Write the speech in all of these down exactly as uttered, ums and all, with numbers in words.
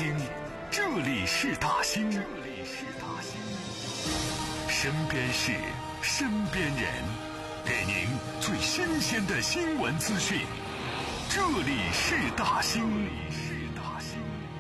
兴，这里是大兴，这里是大兴。身边事，身边人，给您最新鲜的新闻资讯。这里是大兴，这里是大兴。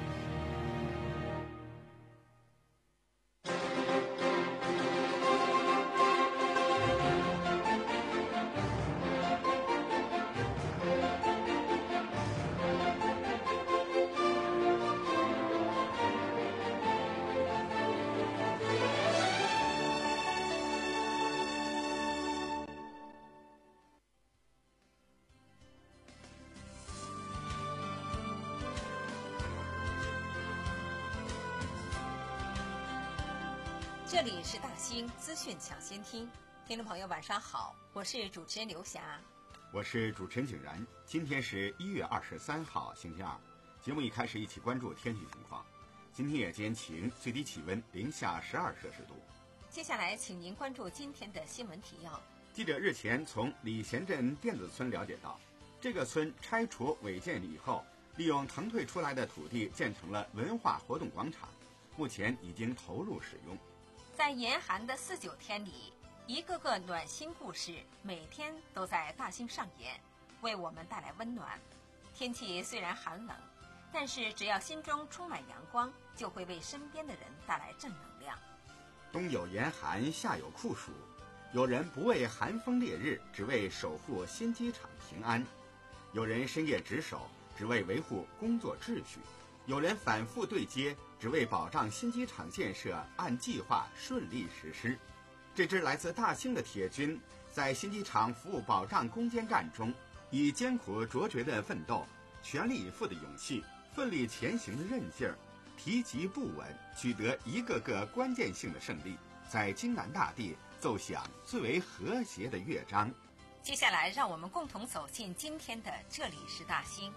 这里是大兴资讯抢先听，听众朋友晚上好，我是主持人刘霞， 我是主持人景然。今天是一月二十三号星期二，节目一开始一起关注天气情况。今天夜间晴，最低气温零下十二摄氏度。 接下来请您关注今天的新闻提要。 记者日前从礼贤镇电子村了解到，这个村拆除违建以后，利用腾退出来的土地建成了文化活动广场，目前已经投入使用。 在严寒的四九天里，一个个暖心故事每天都在大兴上演，为我们带来温暖。天气虽然寒冷，但是只要心中充满阳光，就会为身边的人带来正能量。 冬有严寒，夏有酷暑，有人不畏寒风烈日，只为守护新机场平安；有人深夜值守，只为维护工作秩序；有人反复对接，只为保障新机场建设按计划顺利实施。这支来自大兴的铁军，在新机场服务保障攻坚战中，以艰苦卓绝的奋斗、全力以赴的勇气、奋力前行的韧劲儿，提及不稳，取得一个个关键性的胜利，在京南大地奏响最为和谐的乐章。 接下来，让我们共同走进今天的这里是大兴。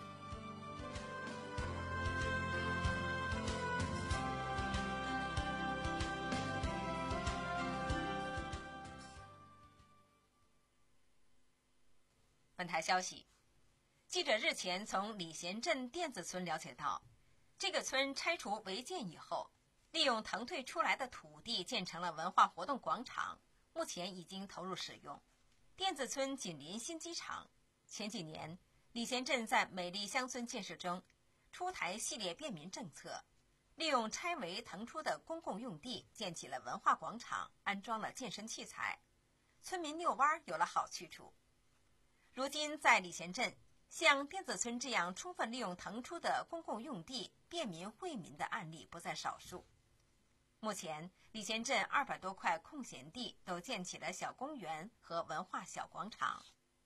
本台消息，记者日前从礼贤镇电子村了解到，这个村拆除违建以后，利用腾退出来的土地建成了文化活动广场，目前已经投入使用。电子村紧邻新机场，前几年礼贤镇在美丽乡村建设中出台系列便民政策，利用拆违腾出的公共用地建起了文化广场，安装了健身器材，村民遛弯有了好去处。如今在礼贤镇，像电子村这样充分利用腾出的公共用地便民惠民的案例不在少数。目前礼贤镇二百多块空闲地都建起了小公园和文化小广场。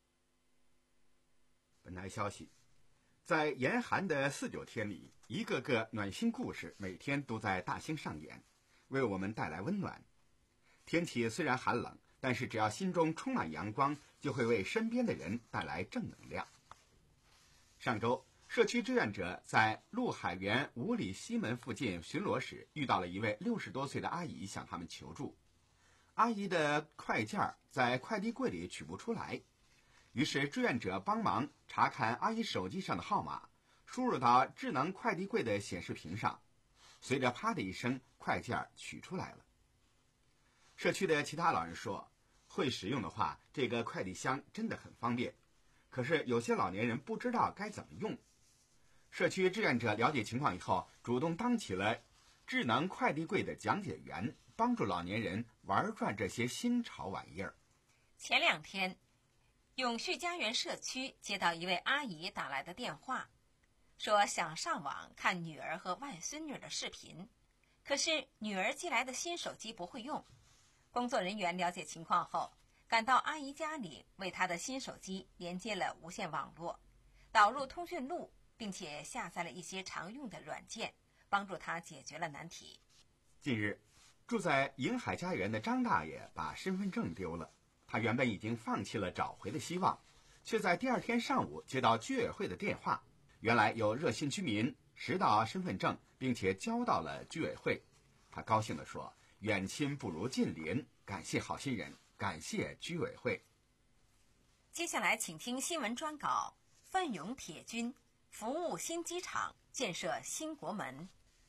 本台消息，在严寒的四九天里，一个个暖心故事每天都在大兴上演，为我们带来温暖。天气虽然寒冷，但是只要心中充满阳光，就会为身边的人带来正能量。上周，社区志愿者在陆海园五里西门附近巡逻时，遇到了一位六十多岁的阿姨，向他们求助。阿姨的快件在快递柜里取不出来，于是志愿者帮忙查看阿姨手机上的号码，输入到智能快递柜的显示屏上，随着啪的一声，快件取出来了。社区的其他老人说，会使用的话，这个快递箱真的很方便，可是有些老年人不知道该怎么用。社区志愿者了解情况以后，主动当起了智能快递柜的讲解员，帮助老年人玩转这些新潮玩意儿。 前两天，永续家园社区接到一位阿姨打来的电话，说想上网看女儿和外孙女的视频，可是女儿寄来的新手机不会用。工作人员了解情况后，赶到阿姨家里，为她的新手机连接了无线网络，导入通讯录，并且下载了一些常用的软件，帮助她解决了难题。 近日，住在迎海家园的张大爷把身份证丢了，他原本已经放弃了找回的希望，却在第二天上午接到居委会的电话，原来有热心居民拾到身份证，并且交到了居委会。他高兴地说，远亲不如近邻，感谢好心人，感谢居委会。 接下来请听新闻专稿，奋勇铁军服务新机场，建设新国门。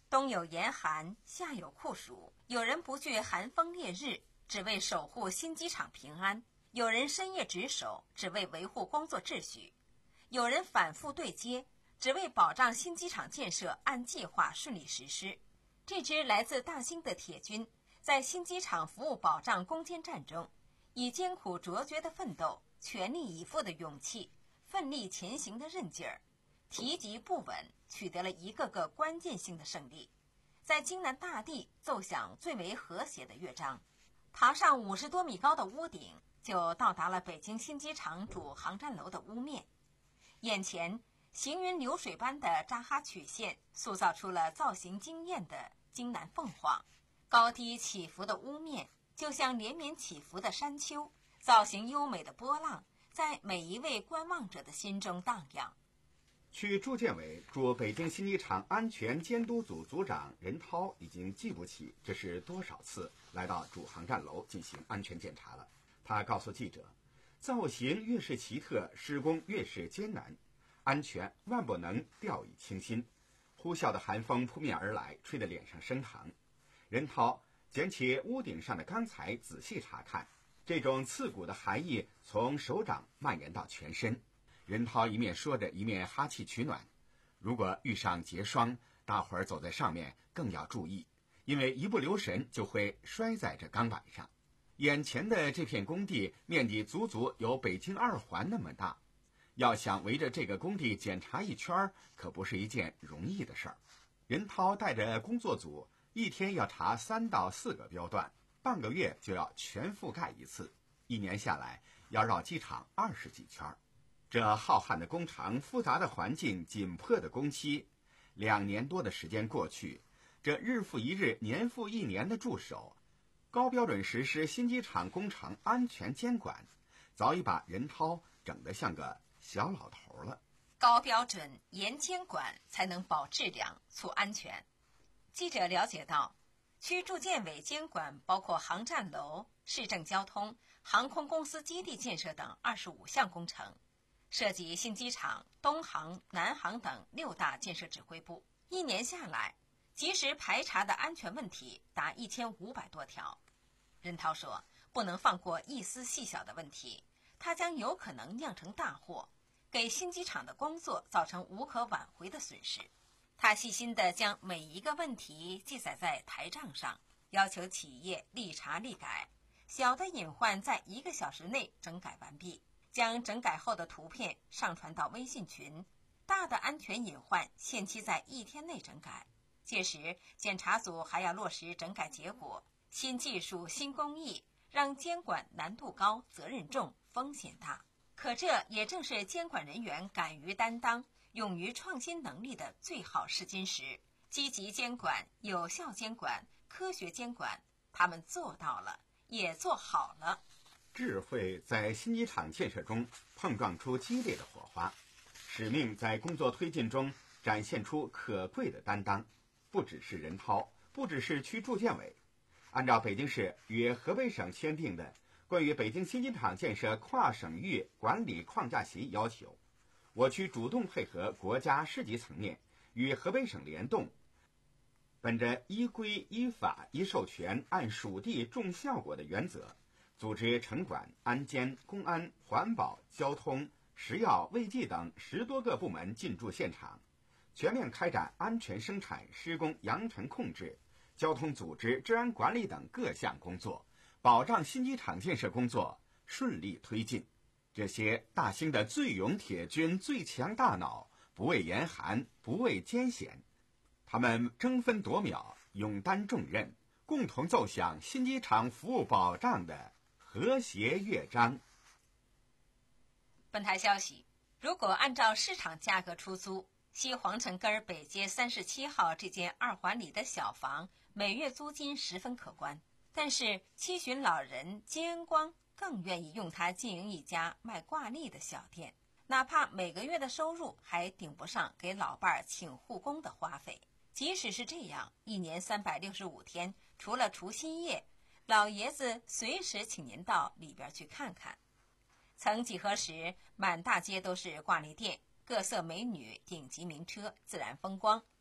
冬有严寒，夏有酷暑，有人不惧寒风烈日，只为守护新机场平安；有人深夜值守，只为维护工作秩序；有人反复对接，只为保障新机场建设按计划顺利实施。这支来自大兴的铁军，在新机场服务保障攻坚战中，以艰苦卓绝的奋斗、全力以赴的勇气、奋力前行的韧劲儿，提及不稳，取得了一个个关键性的胜利，在京南大地奏响最为和谐的乐章。爬上五十多米高的屋顶，就到达了北京新机场主航站楼的屋面。眼前行云流水般的扎哈曲线，塑造出了造型惊艳的京南凤凰。高低起伏的屋面，就像连绵起伏的山丘，造型优美的波浪，在每一位观望者的心中荡漾。 区住建委驻北京新机场安全监督组组长任涛已经记不起这是多少次来到主航站楼进行安全检查了。他告诉记者，造型越是奇特，施工越是艰难，安全万不能掉以轻心。呼啸的寒风扑面而来，吹得脸上生疼。任涛捡起屋顶上的钢材仔细查看，这种刺骨的寒意从手掌蔓延到全身。任涛一面说着，一面哈气取暖。如果遇上结霜，大伙儿走在上面更要注意，因为一不留神就会摔在这钢板上。眼前的这片工地面积足足有北京二环那么大，要想围着这个工地检查一圈，可不是一件容易的事儿。任涛带着工作组，一天要查三到四个标段，半个月就要全覆盖一次，一年下来要绕机场二十几圈。这浩瀚的工程、复杂的环境、紧迫的工期，两年多的时间过去，这日复一日、年复一年的驻守，高标准实施新机场工程安全监管，早已把任涛整得像个小老头了。 高标准、严监管，才能保质量、促安全。记者了解到，区住建委监管包括航站楼、市政交通、航空公司基地建设等二十五项工程，涉及新机场、东航、南航等六大建设指挥部。一年下来，及时排查的安全问题达一千五百多条。任涛说，不能放过一丝细小的问题，它将有可能酿成大祸，给新机场的工作造成无可挽回的损失。他细心地将每一个问题记载在台账上，要求企业立查立改，小的隐患在一个小时内整改完毕，将整改后的图片上传到微信群，大的安全隐患限期在一天内整改。届时检查组还要落实整改结果。新技术、新工艺让监管难度高、责任重、风险大，可这也正是监管人员敢于担当、勇于创新能力的最好试金石。积极监管、有效监管、科学监管，他们做到了，也做好了。 智慧在新机场建设中碰撞出激烈的火花，使命在工作推进中展现出可贵的担当。不只是任涛，不只是区住建委，按照北京市与河北省签订的关于北京新机场建设跨省域管理框架协议要求，我区主动配合国家市级层面与河北省联动，本着依规依法依授权按属地重效果的原则，组织城管、安监、公安、环保、交通、食药、卫计等十多个部门进驻现场，全面开展安全生产、施工扬尘控制、交通组织、治安管理等各项工作，保障新机场建设工作顺利推进。这些大兴的最勇铁军、最强大脑，不畏严寒，不畏艰险，他们争分夺秒，勇担重任，共同奏响新机场服务保障的和谐乐章。 本台消息，如果按照市场价格出租，西皇城根北街三十七号这间二环里的小房，每月租金十分可观。但是七旬老人金恩光更愿意用它经营一家卖挂历的小店，哪怕每个月的收入还顶不上给老伴儿请护工的花费。即使是这样，一年三百六十五天，除了除夕夜，老爷子随时请您到里边去看看。曾几何时，满大街都是挂历店，各色美女、顶级名车，自然风光。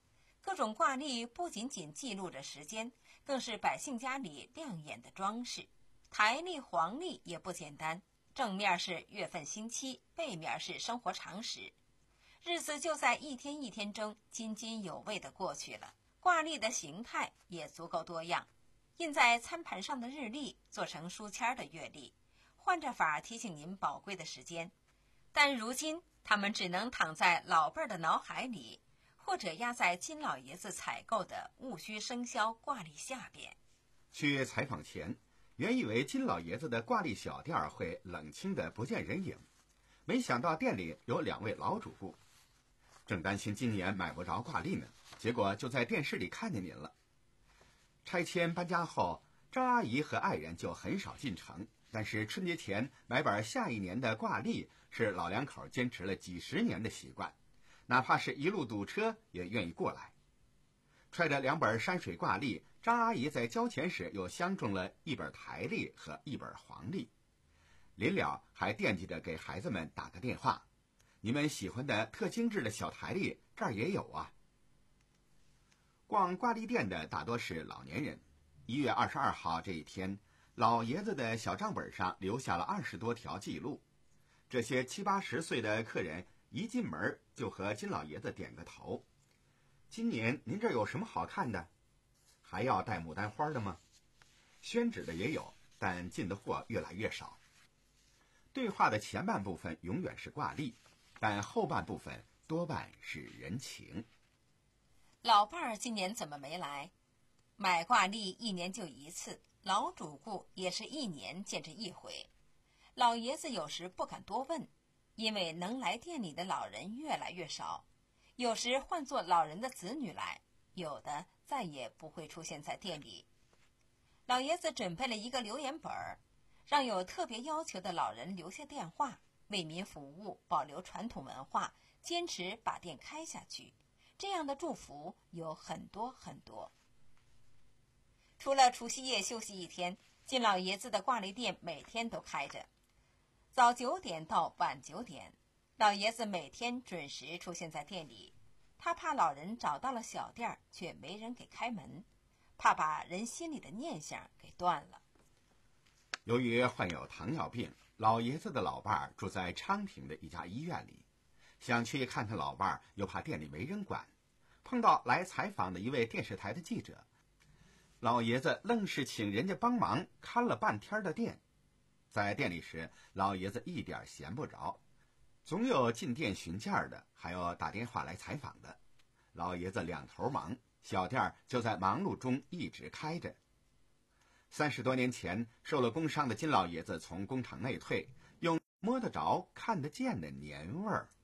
各种挂历不仅仅记录着时间，更是百姓家里亮眼的装饰。台历、黄历也不简单，正面是月份星期，背面是生活常识。日子就在一天一天中津津有味地过去了。挂历的形态也足够多样，印在餐盘上的日历做成书签的月历，换着法提醒您宝贵的时间。但如今他们只能躺在老辈儿的脑海里，或者压在金老爷子采购的戊戌生肖挂历下边。 去采访前，原以为金老爷子的挂历小店会冷清的不见人影，没想到店里有两位老主顾。正担心今年买不着挂历呢，结果就在电视里看见您了。拆迁搬家后，张阿姨和爱人就很少进城，但是春节前买本下一年的挂历是老两口坚持了几十年的习惯，哪怕是一路堵车也愿意过来。揣着两本山水挂历，张阿姨在交钱时又相中了一本台历和一本黄历，临了还惦记着给孩子们打个电话，你们喜欢的特精致的小台历这儿也有啊。逛挂历店的大多是老年人。一月二十二号这一天，老爷子的小账本上留下了二十多条记录。这些七八十岁的客人一进门就和金老爷子点个头：“今年您这儿有什么好看的？还要带牡丹花的吗？”宣纸的也有，但进的货越来越少。对话的前半部分永远是挂历，但后半部分多半是人情。 老伴儿今年怎么没来？买挂历一年就一次，老主顾也是一年见这一回。老爷子有时不敢多问，因为能来店里的老人越来越少，有时换作老人的子女来，有的再也不会出现在店里。老爷子准备了一个留言本儿，让有特别要求的老人留下电话，为民服务，保留传统文化，坚持把店开下去。这样的祝福有很多很多。除了除夕夜休息一天，金老爷子的挂历店每天都开着，早九点到晚九点，老爷子每天准时出现在店里。他怕老人找到了小店却没人给开门，怕把人心里的念想给断了。 由于患有糖尿病，老爷子的老伴儿住在昌平的一家医院里，想去看看老伴儿，又怕店里没人管。碰到来采访的一位电视台的记者，老爷子愣是请人家帮忙看了半天的店。在店里时，老爷子一点闲不着，总有进店询价的，还有打电话来采访的。老爷子两头忙，小店就在忙碌中一直开着。三十多年前受了工伤的金老爷子从工厂内退，用摸得着、看得见的年味儿。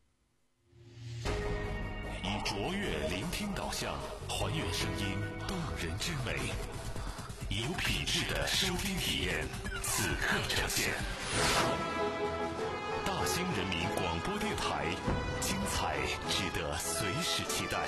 以卓越聆听导向，还原声音动人之美，以有品质的收听体验，此刻呈现。大兴人民广播电台，精彩值得随时期待。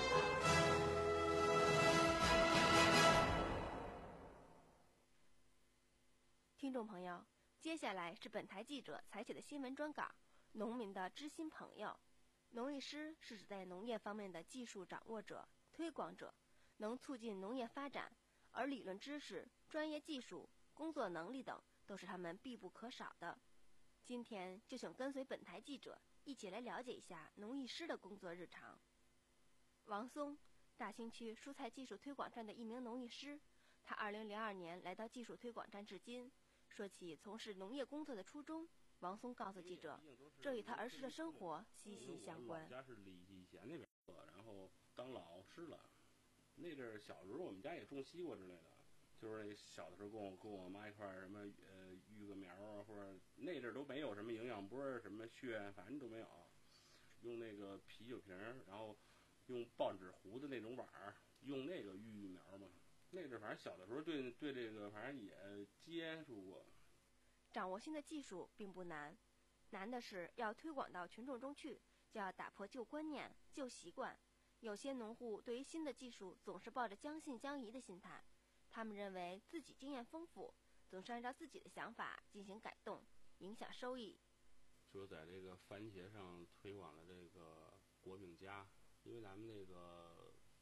听众朋友，接下来是本台记者采写的新闻专稿《农民的知心朋友》。农艺师是指在农业方面的技术掌握者、推广者，能促进农业发展，而理论知识、专业技术、工作能力等都是他们必不可少的。今天就想跟随本台记者一起来了解一下农艺师的工作日常。王松，大兴区蔬菜技术推广站的一名农艺师，他二零零二年来到技术推广站至今。说起从事农业工作的初衷，王松告诉记者，这与他儿时的生活息息相关。 我们家是李义贤那边，然后当老师了。那阵儿小时候我们家也种西瓜之类的，就是小的时候跟我跟我妈一块儿什么呃育个苗啊，或者那阵儿都没有什么营养波什么血，反正都没有。用那个啤酒瓶，然后用报纸糊的那种碗儿，用那个育育苗嘛。那阵儿反正小的时候对对这个反正也接触过。 掌握新的技术并不难，难的是要推广到群众中去，就要打破旧观念、旧习惯。有些农户对于新的技术总是抱着将信将疑的心态，他们认为自己经验丰富，总是按照自己的想法进行改动，影响收益。 就在这个番茄上推广了这个果饼夹，因为咱们那个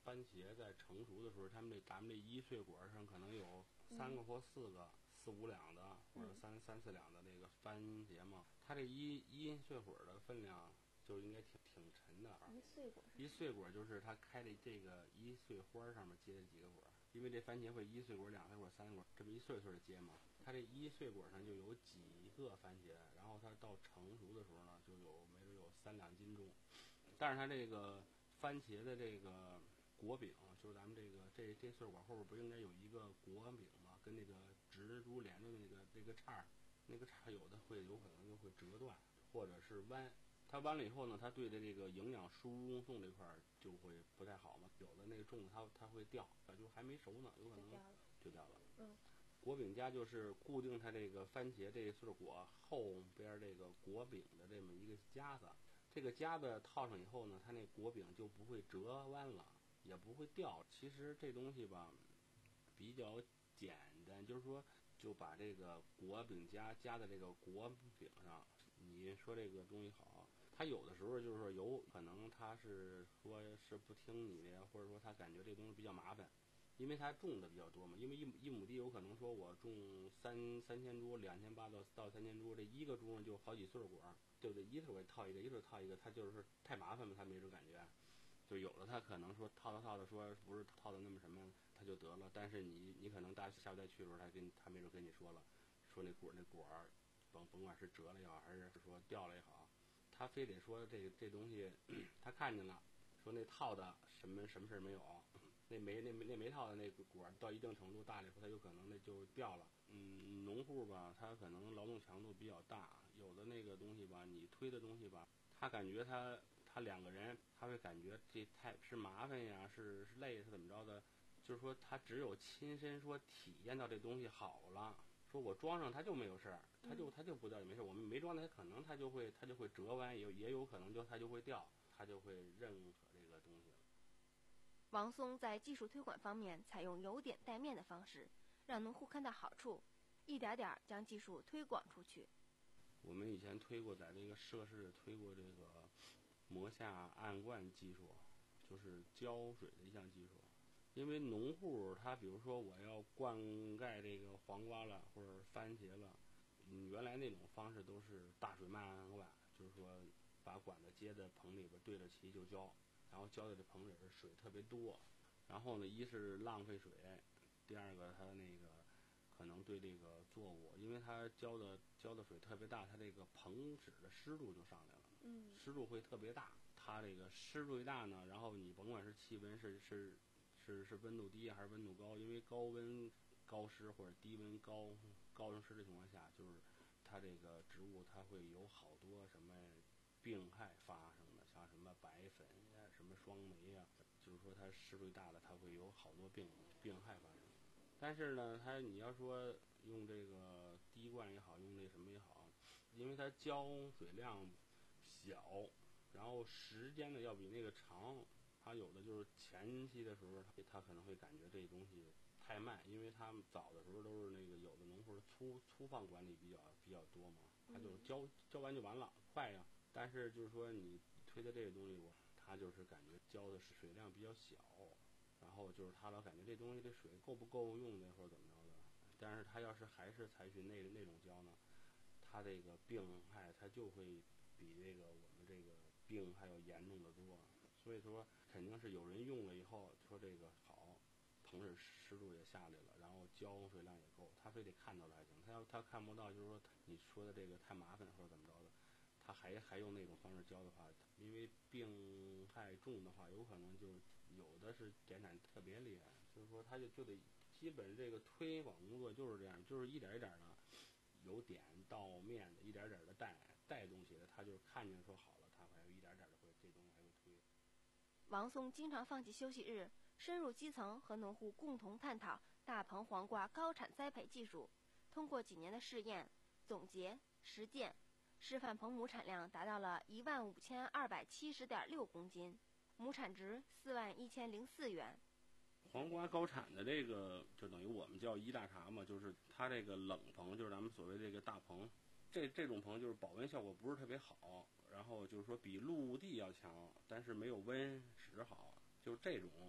番茄在成熟的时候，他们这咱们这一穗果上可能有三个或四个、嗯、四五两的，或者三、嗯、三四两的那个番茄嘛，它这一一穗果的分量就应该挺挺沉的啊。 一穗果， 一穗果就是它开的这个一穗花上面结的几个果，因为这番茄会一穗果、两穗果、三穗果这么一穗穗的结嘛，它这一穗果上就有几个番茄，然后它到成熟的时候呢，就有没准有三两斤重。但是它这个番茄的这个果柄，就是咱们这个这这穗果后边不应该有一个果柄吗？跟那个植株连着那个这个叉，那个叉有的会有可能就会折断或者是弯。它弯了以后呢，它对的这个营养输送这块就会不太好嘛。有的那个种子它它会掉，就还没熟呢，有可能就掉了。 嗯， 果柄夹就是固定它这个番茄这穗果后边这个果柄的这么一个夹子。这个夹子套上以后呢，它那果柄就不会折弯了，也不会掉。其实这东西吧，比较简单，就是说就把这个果柄夹夹在这个果柄上。你说这个东西好。他有的时候就是说有可能他是说是不听你的，或者说他感觉这东西比较麻烦，因为他种的比较多嘛。因为一一亩地有可能说我种三三千株、两千八到到三千株，这一个株上就好几穗果，对不对？一穗果套一个，一穗套一个，他就是太麻烦嘛，他没这感觉。就有的他可能说套套套的说不是套的那么什么，他就得了。但是你你可能大下回再去的时候，他跟他没准跟你说了，说那果那果甭甭管是折了也好，还是说掉了也好。他非得说这这东西，他看见了，说那套的什么什么事没有，那没那那没套的那个果到一定程度大了以后，他有可能那就掉了。嗯，农户吧，他可能劳动强度比较大，有的那个东西吧，你推的东西吧，他感觉他他两个人，他会感觉这太是麻烦呀，是是累是怎么着的，就是说他只有亲身说体验到这东西好了。说我装上它就没有事儿，它就它就不掉也没事。我们没装它，可能它就会它就会折弯，也也有可能就它就会掉，它就会认可这个东西了。 王松在技术推广方面采用由点带面的方式，让农户看到好处，一点点将技术推广出去。 我们以前推过，在这个涉事推过这个磨下暗灌技术，就是浇水的一项技术。因为农户他比如说我要灌溉这个黄瓜了或者番茄了，嗯，原来那种方式都是大水漫灌，就是说把管子接在棚里边对着齐就浇，然后浇的这棚里边水特别多，然后呢一是浪费水，第二个它那个可能对这个作物，因为它浇的浇的水特别大，它这个棚室的湿度就上来了， 嗯， 湿度会特别大，它这个湿度一大呢，然后你甭管是气温是是是是温度低还是温度高，因为高温高湿或者低温高高湿的情况下，就是它这个植物它会有好多什么病害发生的，像什么白粉呀、什么霜霉呀，就是说它湿度大了，它会有好多病病害发生。但是呢，它你要说用这个滴灌也好，用那什么也好，因为它浇水量小，然后时间呢要比那个长。他有的就是前期的时候，他他可能会感觉这东西太慢，因为他们早的时候都是那个有的农户粗粗放管理比较比较多嘛，他就浇浇完就完了，快呀。但是就是说你推的这个东西，我他就是感觉浇的水量比较小，然后就是他老感觉这东西这水够不够用的或者怎么着的。但是他要是还是采取那那种浇呢，他这个病害他就会比这个我们这个病害要严重的多。所以说肯定是有人用了以后说这个好，棚室湿度也下来了，然后浇水量也够，他非得看到了还行。他要他看不到，就是说你说的这个太麻烦或者怎么着的，他还还用那种方式浇的话，因为病害重的话，有可能就有的是点产特别厉害，就是说他就就得基本这个推广工作就是这样，就是一点一点的由点到面的，一点点的带带东西的，他就是看见说好了，他还有一点点的会这东西还会推。 王松经常放弃休息日，深入基层和农户共同探讨大棚黄瓜高产栽培技术。通过几年的试验、总结、实践，示范棚亩产量达到了一万五千二百七十点六公斤，亩产值四万一千零四元。 黄瓜高产的这个就等于我们叫一大茬嘛，就是它这个冷棚，就是咱们所谓这个大棚，这这种棚就是保温效果不是特别好，然后就是说比陆地要强，但是没有温室好，就是这种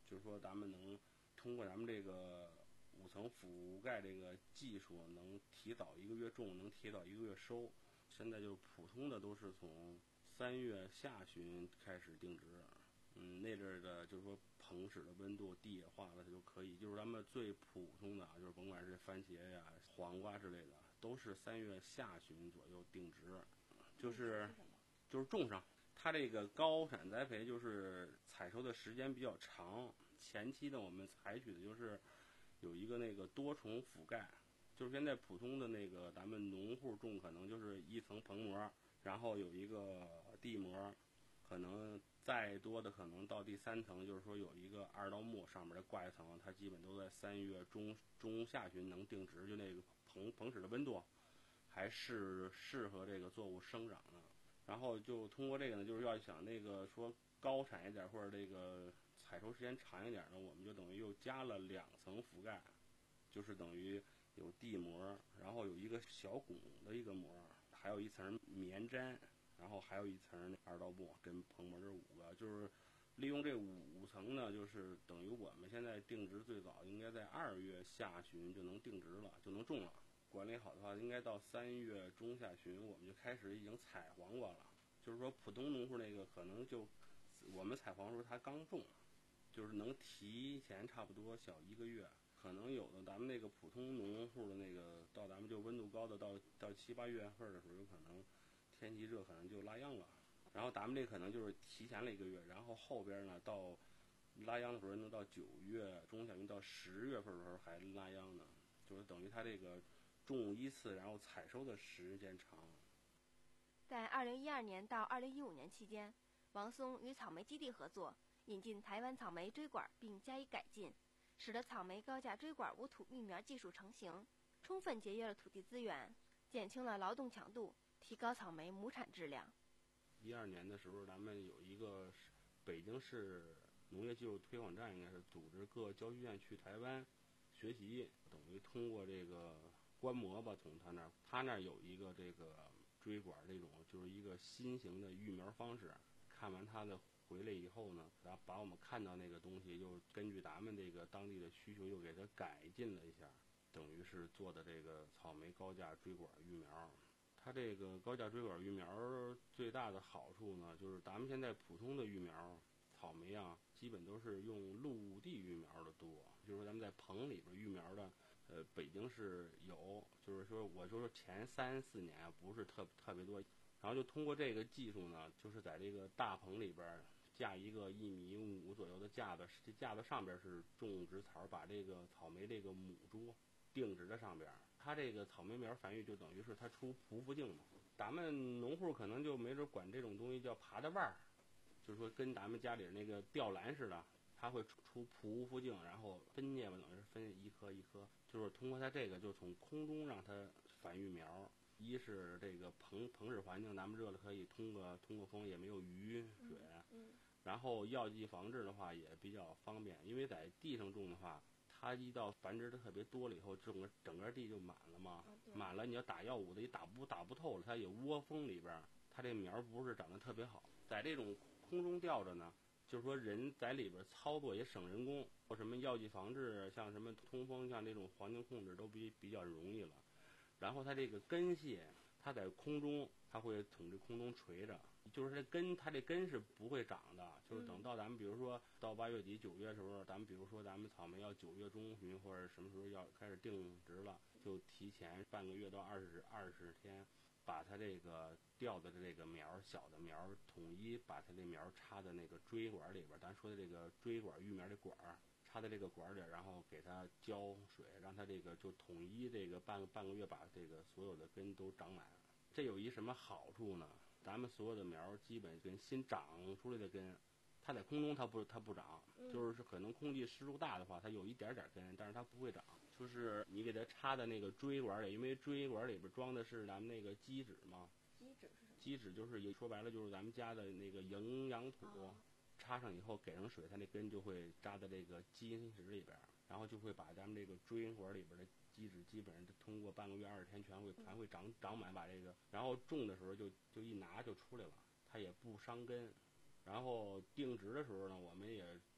就是说咱们能通过咱们这个五层覆盖这个技术，能提早一个月种，能提早一个月收。现在就是普通的都是从三月下旬开始定植，嗯，那阵儿的就是说棚室的温度、地也化了，它就可以。就是咱们最普通的啊，就是甭管是番茄呀、黄瓜之类的，都是三月下旬左右定植，就是就是种上。它这个高产栽培就是采收的时间比较长，前期呢我们采取的就是有一个那个多重覆盖，就是现在普通的那个咱们农户种可能就是一层棚膜，然后有一个地膜，可能再多的可能到第三层，就是说有一个二道木上面再挂一层，它基本都在三月中中下旬能定植，就那个棚棚室的温度还是适合这个作物生长的。然后就通过这个呢，就是要想那个说高产一点或者这个采收时间长一点呢，我们就等于又加了两层覆盖，就是等于有地膜，然后有一个小拱的一个膜，还有一层棉毡，然后还有一层二道木跟棚膜，这五个就是利用这五层呢，就是等于我们现在定植最早应该在二月下旬就能定植了，就能种了。管理好的话，应该到三月中下旬我们就开始已经采黄瓜了。就是说普通农户那个可能就我们采黄的时候他刚种，就是能提前差不多小一个月。可能有的咱们那个普通农户的那个到咱们就温度高的到到七八月份的时候，有可能天气热可能就拉秧了。然后咱们这可能就是提前了一个月，然后后边呢到拉秧的时候能到九月中下旬到十月份的时候还拉秧呢，就是等于它这个种一次，然后采收的时间长。 在二零一二年到二零一五年期间，王松与草莓基地合作，引进台湾草莓锥管并加以改进，使得草莓高架锥管无土育苗技术成型，充分节约了土地资源，减轻了劳动强度，提高草莓亩产质量。 一二年的时候，咱们有一个北京市农业技术推广站，应该是组织各教学院去台湾学习，等于通过这个观摩吧，从他那儿，他那儿有一个这个锥管这种，就是一个新型的育苗方式。看完他的回来以后呢，然后把我们看到那个东西，又根据咱们这个当地的需求，又给它改进了一下，等于是做的这个草莓高架锥管育苗。它这个高架锥管育苗最大的好处呢，就是咱们现在普通的育苗草莓啊，基本都是用陆地育苗的多，就是说咱们在棚里边育苗的，呃，北京市有，就是说我就说前三四年啊，不是特特别多，然后就通过这个技术呢，就是在这个大棚里边架一个一米五左右的架子，这架子上边是种植槽，把这个草莓这个母株定植在上边。它这个草莓苗繁育就等于是它出匍匐茎嘛，咱们农户可能就没准管这种东西叫爬的腕儿，就是说跟咱们家里那个吊篮似的，它会出出匍匐茎，然后分叶嘛，等于是分一颗一颗，就是通过它这个就从空中让它繁育苗。一是这个棚棚室环境咱们热了可以通过通过风，也没有雨水， 嗯嗯、 然后药剂防治的话也比较方便，因为在地上种的话，它一到繁殖的特别多了以后，整个整个地就满了嘛， 啊、 满了你要打药物的也打不打不透了，它有窝蜂里边，它这苗不是长得特别好。在这种空中吊着呢，就是说人在里边操作也省人工，或什么药剂防治，像什么通风，像这种环境控制都比比较容易了。然后它这个根系，它在空中，它会从这空中垂着，就是这根，它这根是不会长的，就是等到咱们比如说到八月底九月的时候，咱们比如说咱们草莓要九月中旬或者什么时候要开始定植了，就提前半个月到二十二十天，把它这个吊的这个苗小的苗统一把它这苗插在那个锥管里边，咱说的这个锥管育苗的管儿。插在这个管里，然后给它浇水，让它这个就统一这个半个半个月把这个所有的根都长满。这有一什么好处呢？咱们所有的苗基本跟新长出来的根，它在空中它不它不长，就是可能空气湿度大的话，它有一点点根，但是它不会长。就是你给它插在那个锥管里，因为锥管里边装的是咱们那个基质嘛。 基质是什么？ 基质就是说白了就是咱们家的那个营养土。哦，插上以后给上水，它那根就会扎在这个基因质里边，然后就会把咱们这个锥管里边的基质基本上通过半个月二十天全会全会长长满，把这个然后种的时候就就一拿就出来了，它也不伤根。然后定植的时候呢，我们也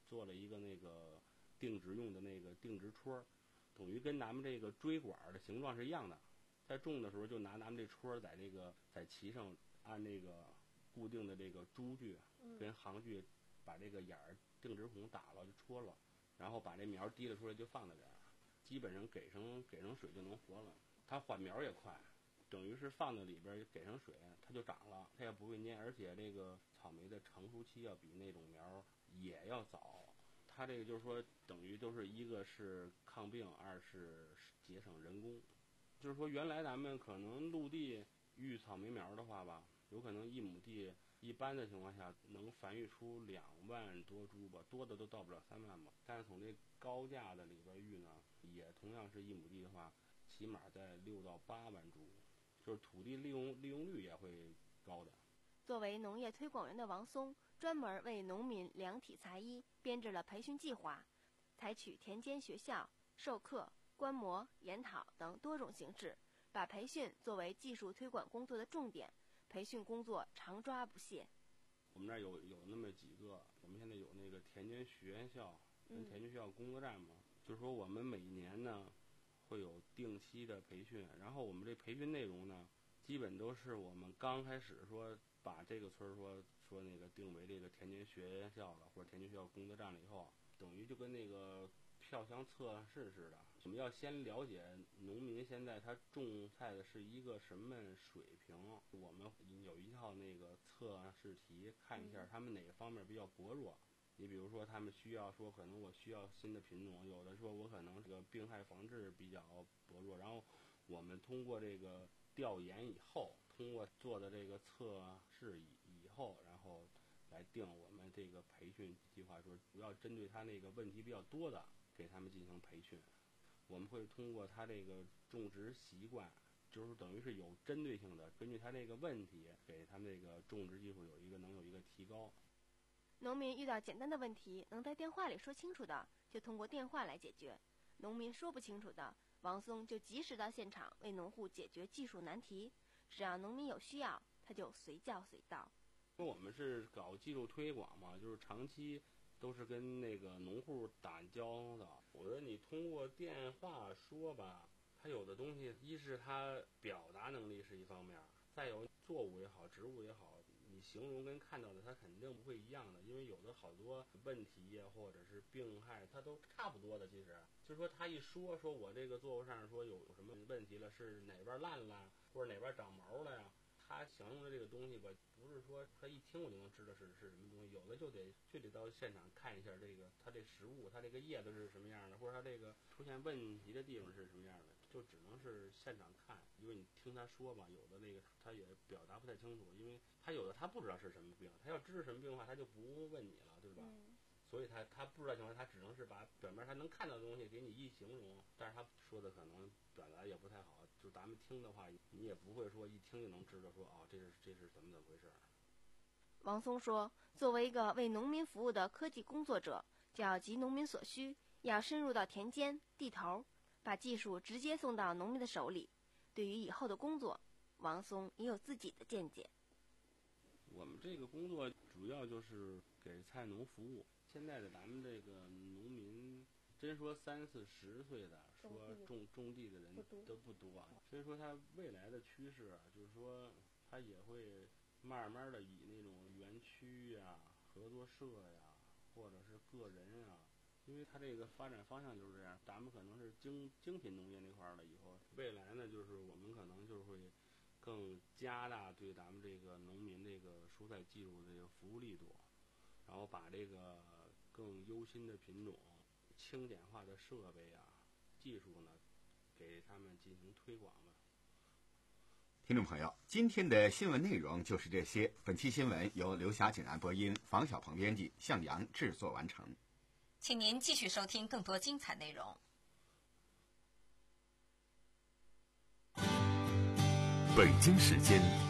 做了一个那个定植用的那个定植戳，等于跟咱们这个锥管的形状是一样的。在种的时候就拿咱们这戳在这个在旗上按那个固定的这个珠具跟行具把这个眼儿定植孔打了就戳了，然后把这苗提了出来就放在这儿，基本上给上给上水就能活了。它缓苗也快，等于是放在里边给上水它就长了，它也不会蔫，而且这个草莓的成熟期要比那种苗也要早。它这个就是说等于都是一个是抗病，二是节省人工。就是说原来咱们可能陆地育草莓苗的话吧，有可能一亩地一般的情况下能繁育出两万多株吧，多的都到不了三万吧。但是从这高价的里边育呢，也同样是一亩地的话，起码在六到八万株，就是土地利用利用率也会高的。 作为农业推广员的王松，专门为农民量体裁衣编制了培训计划，采取田间学校、授课、观摩、研讨等多种形式，把培训作为技术推广工作的重点，培训工作常抓不懈。 我们这儿有有那么几个，我们现在有那个田间学校跟田间学校工作站嘛，嗯、就是说我们每年呢会有定期的培训，然后我们这培训内容呢，基本都是我们刚开始说把这个村说说那个定为这个田间学校了，或者田间学校工作站了以后，等于就跟那个票箱测试似的，我们要先了解农民现在他种菜的是一个什么水平，我们有一套那个测试题，看一下他们哪个方面比较薄弱。你比如说他们需要说可能我需要新的品种，有的说我可能这个病害防治比较薄弱，然后我们通过这个调研以后，通过做的这个测试以以后，然后来定我们这个培训计划，说主要针对他那个问题比较多的给他们进行培训。我们会通过他这个种植习惯，就是等于是有针对性的，根据他这个问题给他们这个种植技术有一个能有一个提高。 农民遇到简单的问题能在电话里说清楚的，就通过电话来解决；农民说不清楚的，王松就及时到现场为农户解决技术难题。只要农民有需要，他就随叫随到。 我们是搞技术推广嘛，就是长期都是跟那个农户打交道。我觉得你通过电话说吧，他有的东西，一是他表达能力是一方面，再有作物也好，植物也好，你形容跟看到的它肯定不会一样的，因为有的好多问题呀，或者是病害，它都差不多的。其实就是说他一说说我这个作物上说有什么问题了，是哪边烂了，或者哪边长毛了呀，他形容的这个东西吧，不是说他一听我就能知道是是什么东西，有的就得就得到现场看一下这个它这实物，它这个叶子是什么样的，或者它这个出现问题的地方是什么样的，就只能是现场看。因为你听他说嘛，有的那个他也表达不太清楚，因为他有的他不知道是什么病，他要知道什么病的话，他就不问你了，对吧？嗯、所以他他不知道情况下，他只能是把表面他能看到的东西给你一形容，但是他说的可能表达也不太好，就咱们听的话，你也不会说一听就能知道说哦，这是这是怎么怎么回事。 王松说，作为一个为农民服务的科技工作者，就要急农民所需，要深入到田间地头，把技术直接送到农民的手里。对于以后的工作，王松也有自己的见解。 我们这个工作主要就是给菜农服务。现在的咱们这个农民，真说三四十岁的说种种地的人都不多啊。所以说他未来的趋势啊，就是说他也会慢慢的以那种园区呀、合作社呀，或者是个人啊，因为它这个发展方向就是这样。咱们可能是精精品农业那块儿的，以后未来呢，就是我们可能就是会更加大对咱们这个农民这个蔬菜技术的这个服务力度，然后把这个更优新的品种、轻简化的设备啊、技术呢，给他们进行推广吧。 听众朋友，今天的新闻内容就是这些。本期新闻由刘霞景然播音，房小鹏编辑，向阳制作完成。 请您继续收听更多精彩内容。 北京时间